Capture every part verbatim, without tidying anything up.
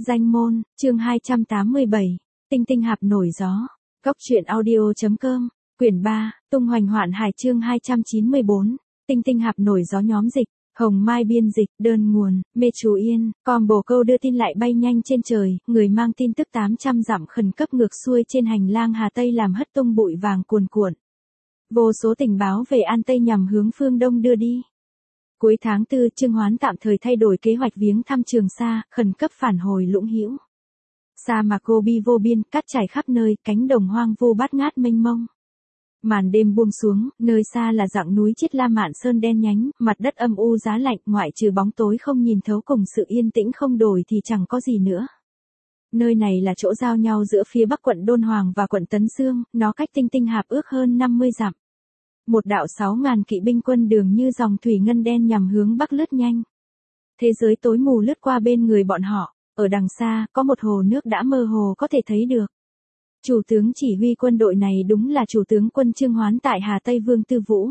Danh môn, chương hai trăm tám mươi bảy, Tinh tinh hạp nổi gió. Cốc truyện audio.com, quyển ba, tung hoành hoạn hải chương hai trăm chín mươi bốn, Tinh tinh hạp nổi gió nhóm dịch, Hồng Mai biên dịch, đơn nguồn, Mê Chú Yên, còn bồ câu đưa tin lại bay nhanh trên trời, người mang tin tức tám trăm dặm khẩn cấp ngược xuôi trên hành lang Hà Tây làm hất tung bụi vàng cuồn cuộn. Vô số tình báo về An Tây nhằm hướng phương Đông đưa đi. Cuối tháng tư, Trương Hoán tạm thời thay đổi kế hoạch viếng thăm Trường Sa, khẩn cấp phản hồi Lũng Hữu. Sa mạc Gobi vô biên, cát trải khắp nơi, cánh đồng hoang vu bát ngát mênh mông. Màn đêm buông xuống, nơi xa là dặng núi Chiết La Mạn Sơn đen nhánh, mặt đất âm u giá lạnh, ngoại trừ bóng tối không nhìn thấu cùng sự yên tĩnh không đổi thì chẳng có gì nữa. Nơi này là chỗ giao nhau giữa phía bắc quận Đôn Hoàng và quận Tấn Xương, nó cách Tinh tinh hạp ước hơn năm mươi dặm. Một đạo sáu ngàn kỵ binh quân đường như dòng thủy ngân đen nhằm hướng bắc lướt nhanh. Thế giới tối mù lướt qua bên người bọn họ, ở đằng xa, có một hồ nước đã mơ hồ có thể thấy được. Chủ tướng chỉ huy quân đội này đúng là chủ tướng quân Trương Hoán tại Hà Tây Vương Tư Vũ.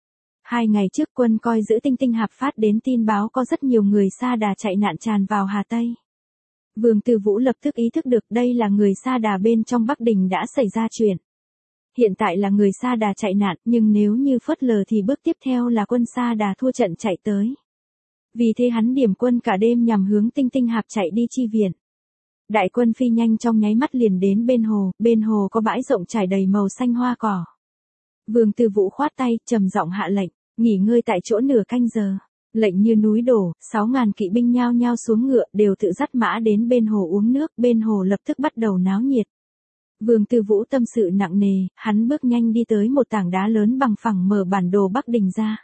Hai ngày trước quân coi giữ Tinh tinh hạp phát đến tin báo có rất nhiều người Sa Đà chạy nạn tràn vào Hà Tây. Vương Tư Vũ lập tức ý thức được đây là người Sa Đà bên trong Bắc Đình đã xảy ra chuyện. Hiện tại là người Sa Đà chạy nạn, nhưng nếu như phớt lờ thì bước tiếp theo là quân Sa Đà thua trận chạy tới. Vì thế hắn điểm quân cả đêm nhằm hướng Tinh tinh hạp chạy đi chi viện. Đại quân phi nhanh trong nháy mắt liền đến bên hồ, bên hồ có bãi rộng trải đầy màu xanh hoa cỏ. Vương Tư Vũ khoát tay, trầm giọng hạ lệnh, nghỉ ngơi tại chỗ nửa canh giờ. Lệnh như núi đổ, sáu ngàn kỵ binh nhao nhao xuống ngựa đều tự dắt mã đến bên hồ uống nước, bên hồ lập tức bắt đầu náo nhiệt. Vương Tư Vũ tâm sự nặng nề, hắn bước nhanh đi tới một tảng đá lớn bằng phẳng mở bản đồ Bắc Đình ra.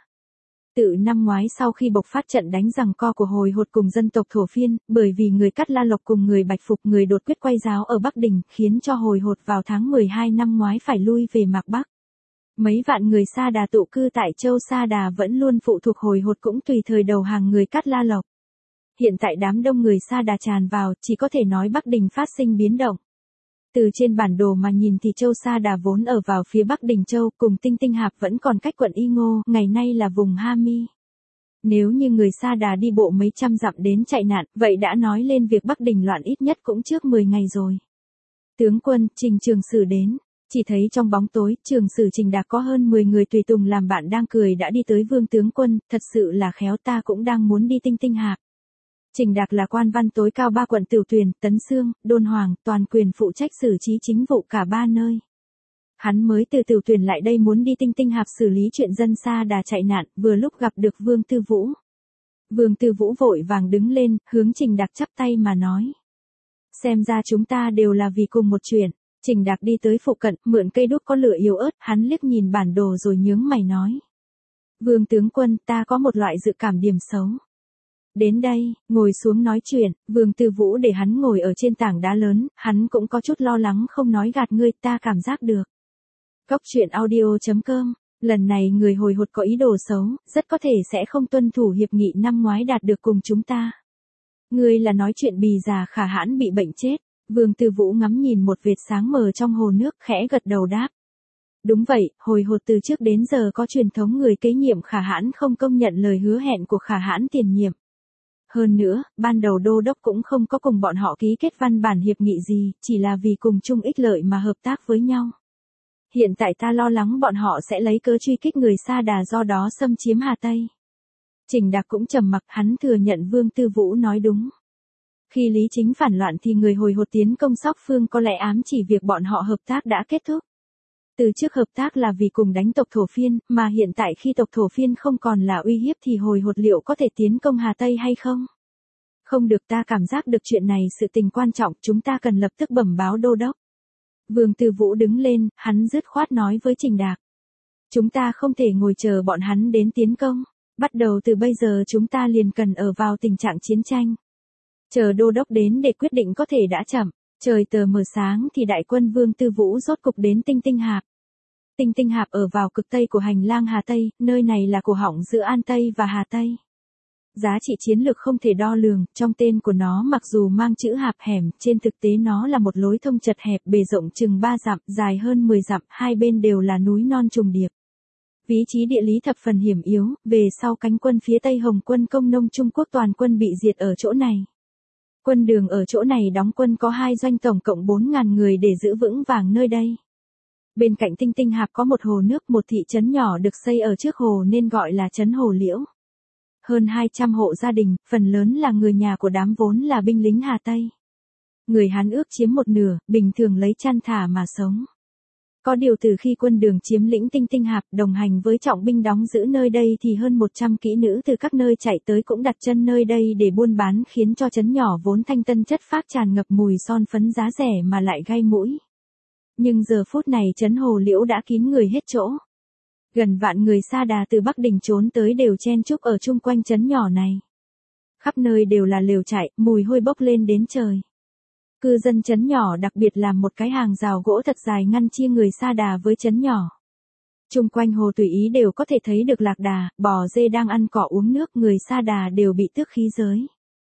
Tự năm ngoái sau khi bộc phát trận đánh giằng co của Hồi Hột cùng dân tộc Thổ Phiên, bởi vì người Cát La Lộc cùng người Bạch Phục người đột quyết quay giáo ở Bắc Đình, khiến cho Hồi Hột vào tháng mười hai năm ngoái phải lui về Mạc Bắc. Mấy vạn người Sa Đà tụ cư tại châu Sa Đà vẫn luôn phụ thuộc Hồi Hột cũng tùy thời đầu hàng người Cát La Lộc. Hiện tại đám đông người Sa Đà tràn vào, chỉ có thể nói Bắc Đình phát sinh biến động. Từ trên bản đồ mà nhìn thì châu Sa Đà vốn ở vào phía Bắc Đình Châu, cùng Tinh tinh hạp vẫn còn cách quận Y Ngô, ngày nay là vùng Ha Mi. Nếu như người Sa Đà đi bộ mấy trăm dặm đến chạy nạn, vậy đã nói lên việc Bắc Đình loạn ít nhất cũng trước mười ngày rồi. Tướng quân, Trình Trường Sử đến. Chỉ thấy trong bóng tối, Trường Sử Trình Đạc có hơn mười người tùy tùng làm bạn đang cười đã đi tới Vương tướng quân, thật sự là khéo, ta cũng đang muốn đi Tinh tinh hạp. Trình Đạc là quan văn tối cao ba quận Tửu Tuyền, Tấn Xương, Đôn Hoàng, toàn quyền phụ trách xử trí chính vụ cả ba nơi. Hắn mới từ Tửu Tuyền lại đây muốn đi Tinh tinh hạp xử lý chuyện dân Sa Đà chạy nạn, vừa lúc gặp được Vương Tư Vũ. Vương Tư Vũ vội vàng đứng lên, hướng Trình Đạc chắp tay mà nói. Xem ra chúng ta đều là vì cùng một chuyện. Trình Đạc đi tới phụ cận, mượn cây đuốc có lửa yếu ớt, hắn liếc nhìn bản đồ rồi nhướng mày nói. Vương tướng quân, ta có một loại dự cảm điểm xấu. Đến đây, ngồi xuống nói chuyện, Vương Tư Vũ để hắn ngồi ở trên tảng đá lớn, hắn cũng có chút lo lắng không nói gạt ngươi, ta cảm giác được. Cốc truyện audio.com, lần này người Hồi Hột có ý đồ xấu, rất có thể sẽ không tuân thủ hiệp nghị năm ngoái đạt được cùng chúng ta. Ngươi là nói chuyện bì già Khả Hãn bị bệnh chết. Vương Tư Vũ ngắm nhìn một vệt sáng mờ trong hồ nước, khẽ gật đầu đáp. Đúng vậy, Hồi Hột từ trước đến giờ có truyền thống người kế nhiệm Khả Hãn không công nhận lời hứa hẹn của Khả Hãn tiền nhiệm. Hơn nữa, ban đầu đô đốc cũng không có cùng bọn họ ký kết văn bản hiệp nghị gì, chỉ là vì cùng chung ích lợi mà hợp tác với nhau. Hiện tại ta lo lắng bọn họ sẽ lấy cớ truy kích người Sa Đà do đó xâm chiếm Hà Tây. Trình Đạc cũng trầm mặc, hắn thừa nhận Vương Tư Vũ nói đúng. Khi Lý Chính phản loạn thì người Hồi Hột tiến công Sóc Phương có lẽ ám chỉ việc bọn họ hợp tác đã kết thúc. Từ trước hợp tác là vì cùng đánh tộc Thổ Phiên, mà hiện tại khi tộc Thổ Phiên không còn là uy hiếp thì Hồi Hột liệu có thể tiến công Hà Tây hay không? Không được, ta cảm giác được chuyện này sự tình quan trọng, chúng ta cần lập tức bẩm báo đô đốc. Vương Tư Vũ đứng lên, hắn dứt khoát nói với Trình Đạc. Chúng ta không thể ngồi chờ bọn hắn đến tiến công, bắt đầu từ bây giờ chúng ta liền cần ở vào tình trạng chiến tranh. Chờ đô đốc đến để quyết định có thể đã chậm, trời tờ mờ sáng thì đại quân Vương Tư Vũ rốt cục đến Tinh tinh hạp. Tinh tinh hạp ở vào cực tây của hành lang Hà Tây, nơi này là cổ họng giữa An Tây và Hà Tây. Giá trị chiến lược không thể đo lường, trong tên của nó mặc dù mang chữ hạp hẻm, trên thực tế nó là một lối thông chật hẹp bề rộng chừng ba dặm, dài hơn mười dặm, hai bên đều là núi non trùng điệp. Vị trí địa lý thập phần hiểm yếu, về sau cánh quân phía Tây Hồng quân Công nông Trung Quốc toàn quân bị diệt ở chỗ này. Quân Đường ở chỗ này đóng quân có hai doanh tổng cộng bốn ngàn người để giữ vững vàng nơi đây. Bên cạnh Tinh Tinh Hạp có một hồ nước, một thị trấn nhỏ được xây ở trước hồ nên gọi là trấn Hồ Liễu. Hơn hai trăm hộ gia đình, phần lớn là người nhà của đám vốn là binh lính Hà Tây. Người Hán ước chiếm một nửa, bình thường lấy chăn thả mà sống. Có điều từ khi Quân Đường chiếm lĩnh Tinh Tinh Hạp đồng hành với trọng binh đóng giữ nơi đây thì hơn một trăm kỹ nữ từ các nơi chạy tới cũng đặt chân nơi đây để buôn bán, khiến cho trấn nhỏ vốn thanh tân chất phác tràn ngập mùi son phấn giá rẻ mà lại gai mũi. Nhưng giờ phút này trấn Hồ Liễu đã kín người hết chỗ. Gần vạn người Sa Đà từ Bắc Đình trốn tới đều chen chúc ở chung quanh trấn nhỏ này. Khắp nơi đều là lều trại, mùi hôi bốc lên đến trời. Cư dân trấn nhỏ đặc biệt làm một cái hàng rào gỗ thật dài ngăn chia người Sa Đà với trấn nhỏ. Chung quanh hồ tùy ý đều có thể thấy được lạc đà, bò dê đang ăn cỏ uống nước, người Sa Đà đều bị tước khí giới.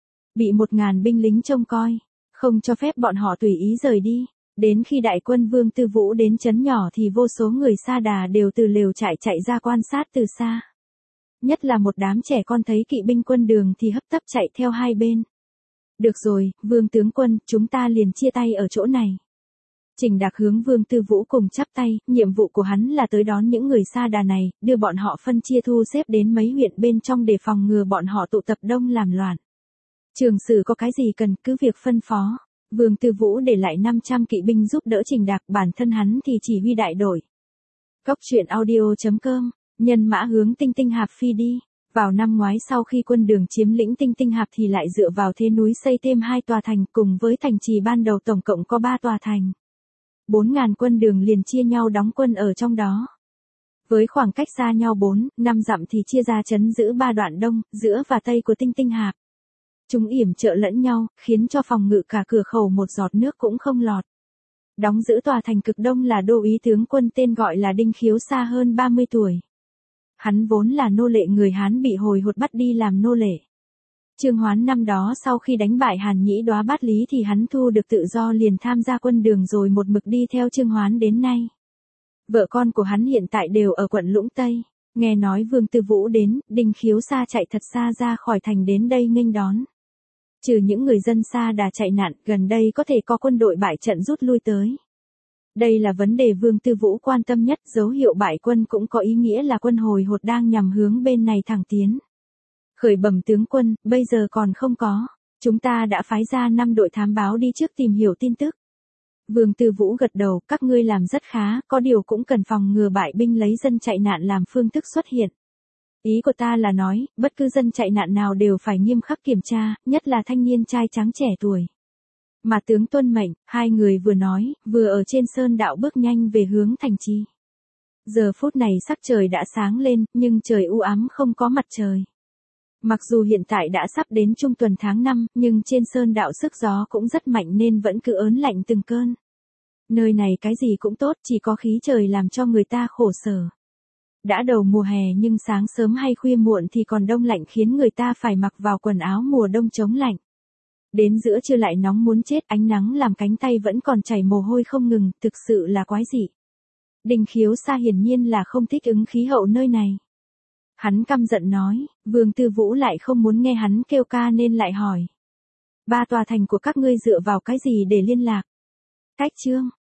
Bị một ngàn binh lính trông coi, không cho phép bọn họ tùy ý rời đi. Đến khi đại quân Vương Tư Vũ đến trấn nhỏ thì vô số người Sa Đà đều từ lều trại chạy ra quan sát từ xa. Nhất là một đám trẻ con thấy kỵ binh Quân Đường thì hấp tấp chạy theo hai bên. Được rồi, Vương tướng quân, chúng ta liền chia tay ở chỗ này. Trình Đạc hướng Vương Tư Vũ cùng chắp tay, nhiệm vụ của hắn là tới đón những người Sa Đà này, đưa bọn họ phân chia thu xếp đến mấy huyện bên trong để phòng ngừa bọn họ tụ tập đông làm loạn. Trường Sử có cái gì cần cứ việc phân phó. Vương Tư Vũ để lại năm trăm kỵ binh giúp đỡ Trình Đạc, bản thân hắn thì chỉ huy đại đội. Cốc truyện audio chấm com, nhân mã hướng Tinh Tinh Hạp phi đi. Vào năm ngoái sau khi Quân Đường chiếm lĩnh Tinh Tinh Hạp thì lại dựa vào thế núi xây thêm hai tòa thành, cùng với thành trì ban đầu tổng cộng có ba tòa thành. Bốn ngàn Quân Đường liền chia nhau đóng quân ở trong đó. Với khoảng cách xa nhau bốn, năm dặm thì chia ra trấn giữ ba đoạn đông, giữa và tây của Tinh Tinh Hạp. Chúng yểm trợ lẫn nhau, khiến cho phòng ngự cả cửa khẩu một giọt nước cũng không lọt. Đóng giữ tòa thành cực đông là đô úy tướng quân tên gọi là Đinh Khiếu Sa, hơn ba mươi tuổi. Hắn vốn là nô lệ người Hán bị hồi hột bắt đi làm nô lệ. Trương Hoán năm đó sau khi đánh bại Hàn Nhĩ Đoá Bát Lý thì hắn thu được tự do liền tham gia Quân Đường rồi một mực đi theo Trương Hoán đến nay. Vợ con của hắn hiện tại đều ở quận Lũng Tây. Nghe nói Vương Tư Vũ đến, Đinh Khiếu Sa chạy thật xa ra khỏi thành đến đây nghênh đón. Trừ những người dân Sa Đà chạy nạn, gần đây có thể có quân đội bại trận rút lui tới. Đây là vấn đề Vương Tư Vũ quan tâm nhất, dấu hiệu bại quân cũng có ý nghĩa là quân hồi hột đang nhằm hướng bên này thẳng tiến. Khởi bẩm tướng quân, bây giờ còn không có. Chúng ta đã phái ra năm đội thám báo đi trước tìm hiểu tin tức. Vương Tư Vũ gật đầu, các ngươi làm rất khá, có điều cũng cần phòng ngừa bại binh lấy dân chạy nạn làm phương thức xuất hiện. Ý của ta là nói, bất cứ dân chạy nạn nào đều phải nghiêm khắc kiểm tra, nhất là thanh niên trai trắng trẻ tuổi. Mà tướng tuân mệnh, hai người vừa nói, vừa ở trên sơn đạo bước nhanh về hướng thành trì. Giờ phút này sắc trời đã sáng lên, nhưng trời u ám không có mặt trời. Mặc dù hiện tại đã sắp đến trung tuần tháng năm, nhưng trên sơn đạo sức gió cũng rất mạnh nên vẫn cứ ớn lạnh từng cơn. Nơi này cái gì cũng tốt, chỉ có khí trời làm cho người ta khổ sở. Đã đầu mùa hè nhưng sáng sớm hay khuya muộn thì còn đông lạnh khiến người ta phải mặc vào quần áo mùa đông chống lạnh. Đến giữa trưa lại nóng muốn chết, ánh nắng làm cánh tay vẫn còn chảy mồ hôi không ngừng, thực sự là quái dị. Đinh Khiếu Sa hiển nhiên là không thích ứng khí hậu nơi này. Hắn căm giận nói, Vương Tư Vũ lại không muốn nghe hắn kêu ca nên lại hỏi. Ba tòa thành của các ngươi dựa vào cái gì để liên lạc? Cách chương,